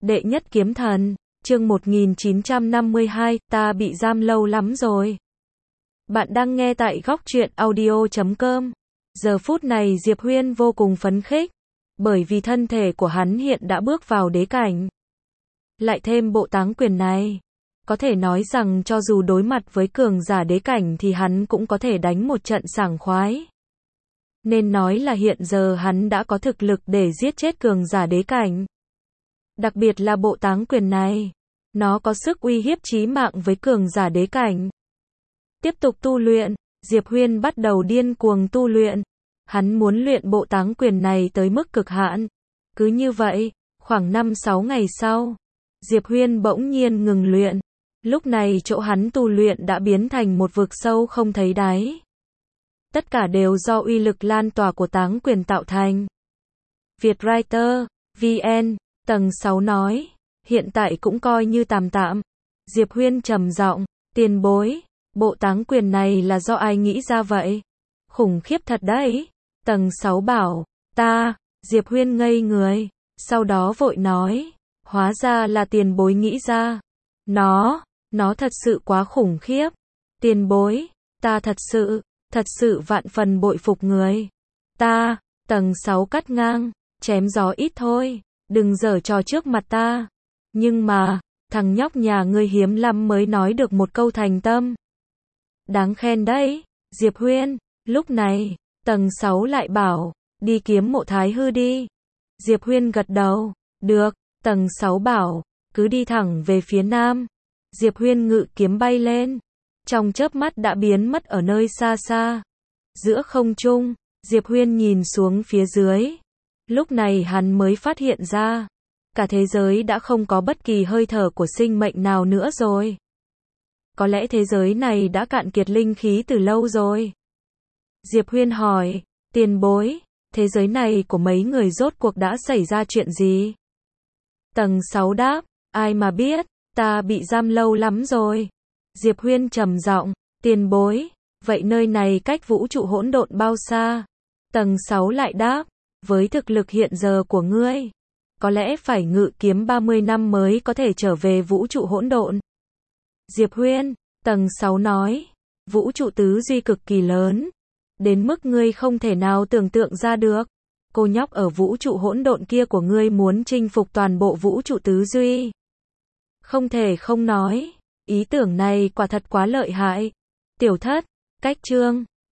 Đệ nhất kiếm thần, chương 1952, ta bị giam lâu lắm rồi. Bạn đang nghe tại góc truyện audio.com. Giờ phút này Diệp Huyên vô cùng phấn khích, bởi vì thân thể của hắn hiện đã bước vào đế cảnh. Lại thêm bộ táng quyền này, có thể nói rằng cho dù đối mặt với cường giả đế cảnh thì hắn cũng có thể đánh một trận sảng khoái. Nên nói là hiện giờ hắn đã có thực lực để giết chết cường giả đế cảnh. Đặc biệt là bộ táng quyền này, nó có sức uy hiếp chí mạng với cường giả đế cảnh. Tiếp tục tu luyện, Diệp Huyên bắt đầu điên cuồng tu luyện. Hắn muốn luyện bộ táng quyền này tới mức cực hạn. Cứ như vậy, khoảng 5-6 ngày sau, Diệp Huyên bỗng nhiên ngừng luyện. Lúc này chỗ hắn tu luyện đã biến thành một vực sâu không thấy đáy. Tất cả đều do uy lực lan tỏa của táng quyền tạo thành. Vietwriter, VN, tầng 6 nói, hiện tại cũng coi như tạm tạm. Diệp Huyên trầm giọng, tiền bối, bộ táng quyền này là do ai nghĩ ra vậy? Khủng khiếp thật đấy. Tầng 6 bảo, Diệp Huyên ngây người, sau đó vội nói, hóa ra là tiền bối nghĩ ra. Nó thật sự quá khủng khiếp. Tiền bối, ta thật sự vạn phần bội phục người. Tầng 6 cắt ngang, chém gió ít thôi, đừng giở trò trước mặt ta. Nhưng mà, thằng nhóc nhà ngươi hiếm lắm mới nói được một câu thành tâm. Đáng khen đấy, Diệp Huyên. Lúc này, tầng 6 lại bảo, đi kiếm mộ Thái Hư đi. Diệp Huyên gật đầu, được. Tầng 6 bảo, cứ đi thẳng về phía nam. Diệp Huyên ngự kiếm bay lên, trong chớp mắt đã biến mất ở nơi xa xa. Giữa không trung, Diệp Huyên nhìn xuống phía dưới. Lúc này hắn mới phát hiện ra, cả thế giới đã không có bất kỳ hơi thở của sinh mệnh nào nữa rồi. Có lẽ thế giới này đã cạn kiệt linh khí từ lâu rồi. Diệp Huyên hỏi, tiền bối, thế giới này của mấy người rốt cuộc đã xảy ra chuyện gì? Tầng 6 đáp, ai mà biết, ta bị giam lâu lắm rồi. Diệp Huyên trầm giọng, tiền bối, vậy nơi này cách vũ trụ hỗn độn bao xa? Tầng 6 lại đáp, với thực lực hiện giờ của ngươi, có lẽ phải ngự kiếm 30 năm mới có thể trở về vũ trụ hỗn độn. Diệp Huyên, tầng 6 nói, vũ trụ tứ duy cực kỳ lớn, đến mức ngươi không thể nào tưởng tượng ra được. Cô nhóc ở vũ trụ hỗn độn kia của ngươi muốn chinh phục toàn bộ vũ trụ tứ duy. Không thể không nói, ý tưởng này quả thật quá lợi hại. Tiểu thất, cách chương